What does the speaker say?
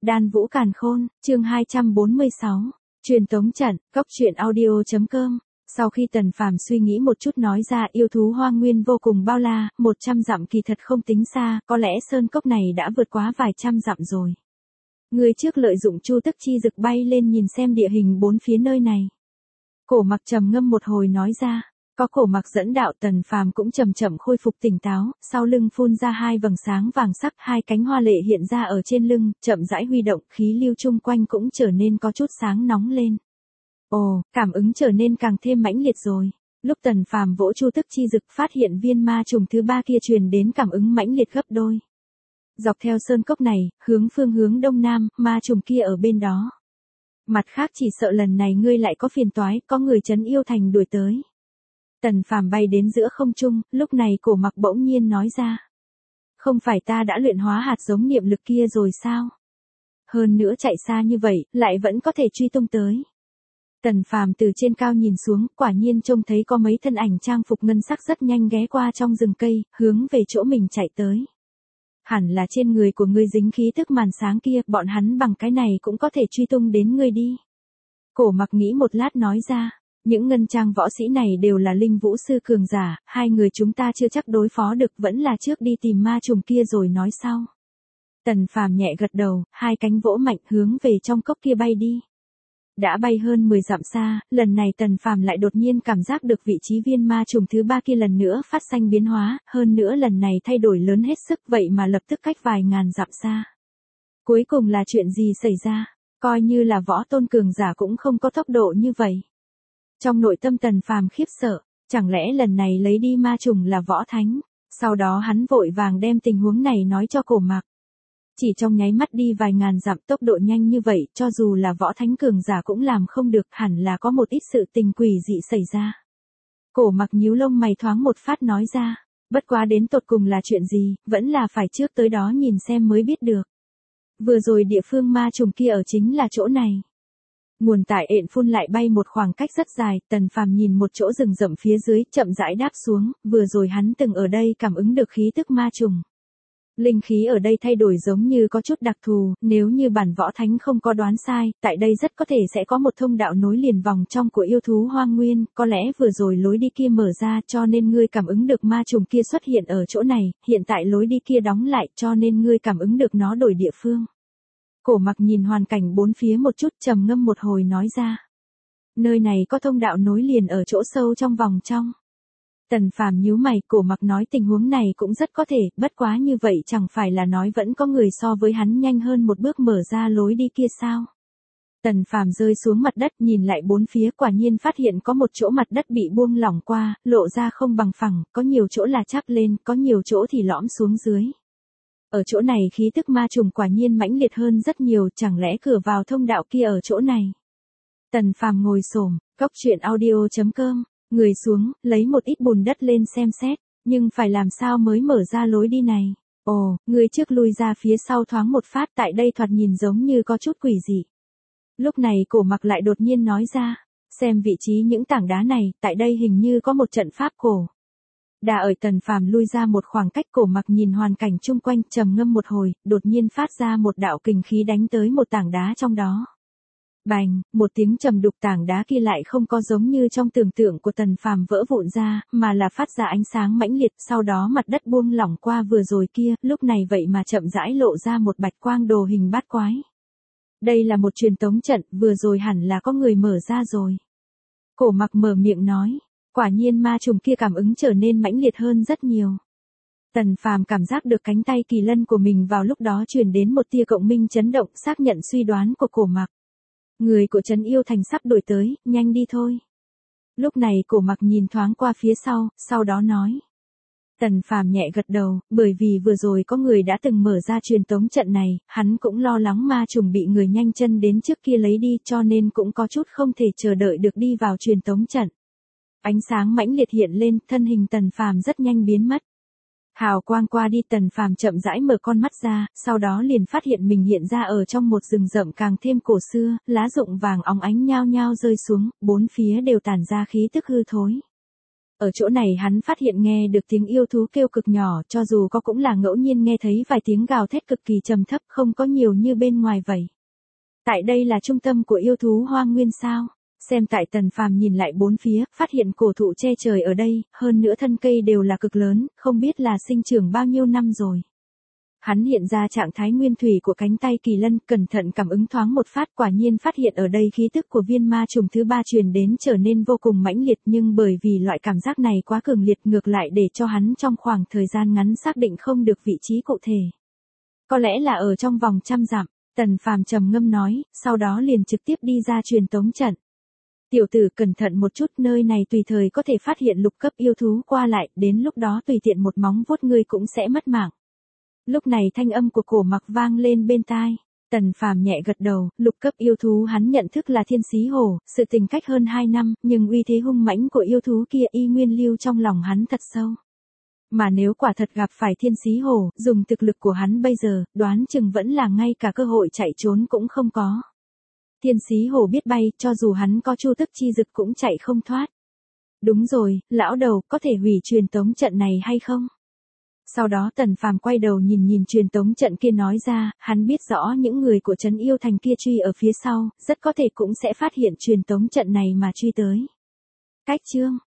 Đan Vũ Càn Khôn, chương 246. Truyền tống trận, góc truyện audio.com. Sau khi Tần Phàm suy nghĩ một chút nói ra yêu thú hoang nguyên vô cùng bao la, 100 dặm kỳ thật không tính xa, có lẽ sơn cốc này đã vượt quá vài trăm dặm rồi. Người trước lợi dụng chu tức chi dực bay lên nhìn xem địa hình bốn phía nơi này. Cổ Mặc trầm ngâm một hồi nói ra. Có Cổ Mặc dẫn đạo Tần Phàm cũng chậm chậm khôi phục tỉnh táo, sau lưng phun ra hai vầng sáng vàng sắc, hai cánh hoa lệ hiện ra ở trên lưng, chậm rãi huy động, khí lưu chung quanh cũng trở nên có chút sáng nóng lên. Ồ, cảm ứng trở nên càng thêm mãnh liệt rồi. Lúc Tần Phàm vỗ chu tức chi dực phát hiện viên ma trùng thứ ba kia truyền đến cảm ứng mãnh liệt gấp đôi. Dọc theo sơn cốc này, phương hướng đông nam, ma trùng kia ở bên đó. Mặt khác chỉ sợ lần này ngươi lại có phiền toái, có người trấn yêu thành đuổi tới. Tần Phàm bay đến giữa không trung, lúc này Cổ Mặc bỗng nhiên nói ra. Không phải ta đã luyện hóa hạt giống niệm lực kia rồi sao? Hơn nữa chạy xa như vậy, lại vẫn có thể truy tung tới. Tần Phàm từ trên cao nhìn xuống, quả nhiên trông thấy có mấy thân ảnh trang phục ngân sắc rất nhanh ghé qua trong rừng cây, hướng về chỗ mình chạy tới. Hẳn là trên người của ngươi dính khí tức màn sáng kia, bọn hắn bằng cái này cũng có thể truy tung đến ngươi đi. Cổ Mặc nghĩ một lát nói ra. Những ngân trang võ sĩ này đều là linh vũ sư cường giả, hai người chúng ta chưa chắc đối phó được, vẫn là trước đi tìm ma trùng kia rồi nói sau. Tần Phàm nhẹ gật đầu, hai cánh vỗ mạnh hướng về trong cốc kia bay đi. Đã bay hơn 10 dặm xa, lần này Tần Phàm lại đột nhiên cảm giác được vị trí viên ma trùng thứ ba kia lần nữa phát sinh biến hóa, hơn nữa lần này thay đổi lớn hết sức vậy mà lập tức cách vài ngàn dặm xa. Cuối cùng là chuyện gì xảy ra? Coi như là võ tôn cường giả cũng không có tốc độ như vậy. Trong nội tâm Tần Phàm khiếp sợ, chẳng lẽ lần này lấy đi ma trùng là võ thánh, sau đó hắn vội vàng đem tình huống này nói cho Cổ Mặc. Chỉ trong nháy mắt đi vài ngàn dặm tốc độ nhanh như vậy, cho dù là võ thánh cường giả cũng làm không được, hẳn là có một ít sự tình quỷ dị xảy ra. Cổ Mặc nhíu lông mày thoáng một phát nói ra, bất quá đến tột cùng là chuyện gì, vẫn là phải trước tới đó nhìn xem mới biết được. Vừa rồi địa phương ma trùng kia ở chính là chỗ này. Nguồn tải ện phun lại bay một khoảng cách rất dài, Tần Phàm nhìn một chỗ rừng rậm phía dưới, chậm rãi đáp xuống, vừa rồi hắn từng ở đây cảm ứng được khí tức ma trùng. Linh khí ở đây thay đổi giống như có chút đặc thù, nếu như bản võ thánh không có đoán sai, tại đây rất có thể sẽ có một thông đạo nối liền vòng trong của yêu thú hoang nguyên, có lẽ vừa rồi lối đi kia mở ra cho nên ngươi cảm ứng được ma trùng kia xuất hiện ở chỗ này, hiện tại lối đi kia đóng lại cho nên ngươi cảm ứng được nó đổi địa phương. Cổ Mặc nhìn hoàn cảnh bốn phía một chút trầm ngâm một hồi nói ra. Nơi này có thông đạo nối liền ở chỗ sâu trong vòng trong. Tần Phàm nhíu mày, Cổ Mặc nói tình huống này cũng rất có thể, bất quá như vậy chẳng phải là nói vẫn có người so với hắn nhanh hơn một bước mở ra lối đi kia sao? Tần Phàm rơi xuống mặt đất nhìn lại bốn phía quả nhiên phát hiện có một chỗ mặt đất bị buông lỏng qua, lộ ra không bằng phẳng, có nhiều chỗ là chắp lên, có nhiều chỗ thì lõm xuống dưới. Ở chỗ này khí tức ma trùng quả nhiên mãnh liệt hơn rất nhiều, chẳng lẽ cửa vào thông đạo kia ở chỗ này. Tần Phàm ngồi xổm, góc truyện audio.com, người xuống, lấy một ít bùn đất lên xem xét, nhưng phải làm sao mới mở ra lối đi này. Ồ, người trước lui ra phía sau thoáng một phát, tại đây thoạt nhìn giống như có chút quỷ dị. Lúc này Cổ Mặc lại đột nhiên nói ra, xem vị trí những tảng đá này, tại đây hình như có một trận pháp cổ. Đã ở Tần Phàm lui ra một khoảng cách, Cổ Mặc nhìn hoàn cảnh chung quanh trầm ngâm một hồi, đột nhiên phát ra một đạo kình khí đánh tới một tảng đá trong đó. Bành, một tiếng trầm đục, tảng đá kia lại không có giống như trong tưởng tượng của Tần Phàm vỡ vụn ra, mà là phát ra ánh sáng mãnh liệt, sau đó mặt đất buông lỏng qua vừa rồi kia, lúc này vậy mà chậm rãi lộ ra một bạch quang đồ hình bát quái. Đây là một truyền tống trận, vừa rồi hẳn là có người mở ra rồi. Cổ Mặc mở miệng nói. Quả nhiên ma trùng kia cảm ứng trở nên mãnh liệt hơn rất nhiều. Tần Phàm cảm giác được cánh tay kỳ lân của mình vào lúc đó truyền đến một tia cộng minh chấn động, xác nhận suy đoán của Cổ Mặc. Người của trấn yêu thành sắp đổi tới, nhanh đi thôi. Lúc này Cổ Mặc nhìn thoáng qua phía sau đó nói. Tần Phàm nhẹ gật đầu, bởi vì vừa rồi có người đã từng mở ra truyền tống trận này, hắn cũng lo lắng ma trùng bị người nhanh chân đến trước kia lấy đi cho nên cũng có chút không thể chờ đợi được đi vào truyền tống trận. Ánh sáng mãnh liệt hiện lên, thân hình Tần Phàm rất nhanh biến mất. Hào quang qua đi, Tần Phàm chậm rãi mở con mắt ra, sau đó liền phát hiện mình hiện ra ở trong một rừng rậm càng thêm cổ xưa, lá rụng vàng óng ánh nhao nhao rơi xuống, bốn phía đều tản ra khí tức hư thối. Ở chỗ này hắn phát hiện nghe được tiếng yêu thú kêu cực nhỏ, cho dù có cũng là ngẫu nhiên nghe thấy vài tiếng gào thét cực kỳ trầm thấp, không có nhiều như bên ngoài vậy. Tại đây là trung tâm của yêu thú hoang nguyên sao? Xem tại Tần Phàm nhìn lại bốn phía, phát hiện cổ thụ che trời ở đây, hơn nữa thân cây đều là cực lớn, không biết là sinh trưởng bao nhiêu năm rồi. Hắn hiện ra trạng thái nguyên thủy của cánh tay kỳ lân, cẩn thận cảm ứng thoáng một phát, quả nhiên phát hiện ở đây khí tức của viên ma trùng thứ 3 truyền đến trở nên vô cùng mãnh liệt, nhưng bởi vì loại cảm giác này quá cường liệt ngược lại để cho hắn trong khoảng thời gian ngắn xác định không được vị trí cụ thể. Có lẽ là ở trong vòng 100 dặm, Tần Phàm trầm ngâm nói, sau đó liền trực tiếp đi ra truyền tống trận. Tiểu tử cẩn thận một chút, nơi này tùy thời có thể phát hiện lục cấp yêu thú qua lại, đến lúc đó tùy tiện một móng vuốt ngươi cũng sẽ mất mạng. Lúc này thanh âm của Cổ Mặc vang lên bên tai. Tần Phàm nhẹ gật đầu, lục cấp yêu thú hắn nhận thức là thiên xí hổ, sự tình cách hơn 2 năm, nhưng uy thế hung mãnh của yêu thú kia y nguyên lưu trong lòng hắn thật sâu. Mà nếu quả thật gặp phải thiên xí hổ, dùng thực lực của hắn bây giờ, đoán chừng vẫn là ngay cả cơ hội chạy trốn cũng không có. Thiên xí hổ biết bay, cho dù hắn có chu tức chi dực cũng chạy không thoát. Đúng rồi, lão đầu, có thể hủy truyền tống trận này hay không? Sau đó Tần Phàm quay đầu nhìn truyền tống trận kia nói ra, hắn biết rõ những người của trấn yêu thành kia truy ở phía sau, rất có thể cũng sẽ phát hiện truyền tống trận này mà truy tới. Cách chương